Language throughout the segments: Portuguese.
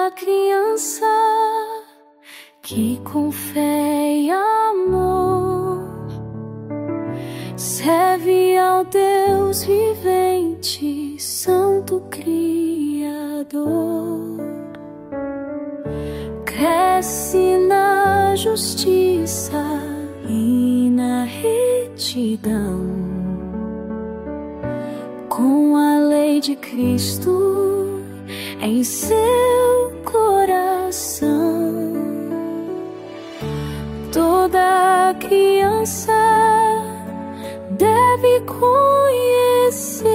criança que com fé e amor serve ao Deus vivente, Santo Criador. Cresce na justiça e na retidão, com a lei de Cristo em seu coração. Toda criança deve conhecer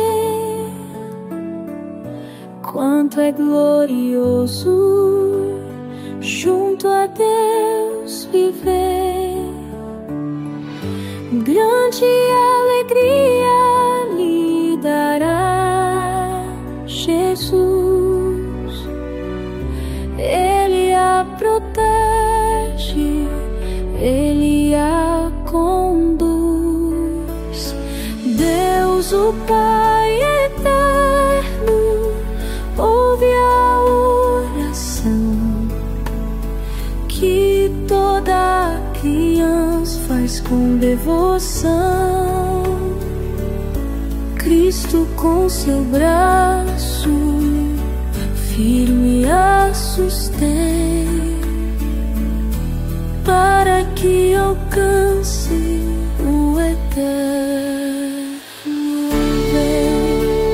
quanto é glorioso junto a Deus viver. Grande alegria lhe dará Jesus. Ele a protege, Ele a conduz. Deus, o Pai eterno, ouve a oração que toda criança faz com devoção. Cristo com seu braço firme a sustém, para que alcance o eterno bem.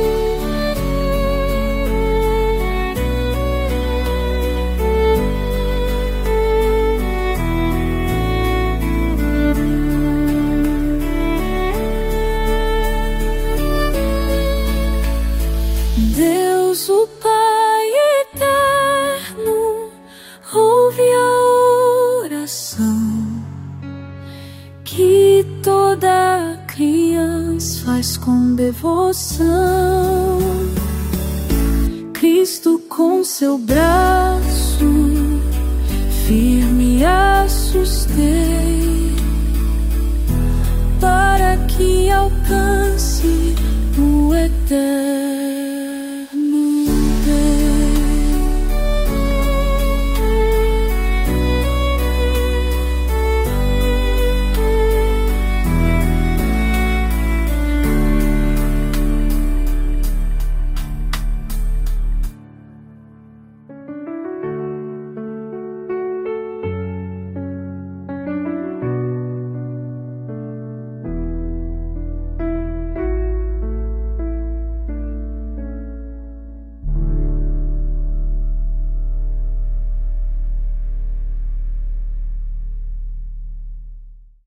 Deus, o Pai eterno, ouve a oração que toda criança faz com devoção. Cristo com seu braço firme a sustém, para que alcance o eterno.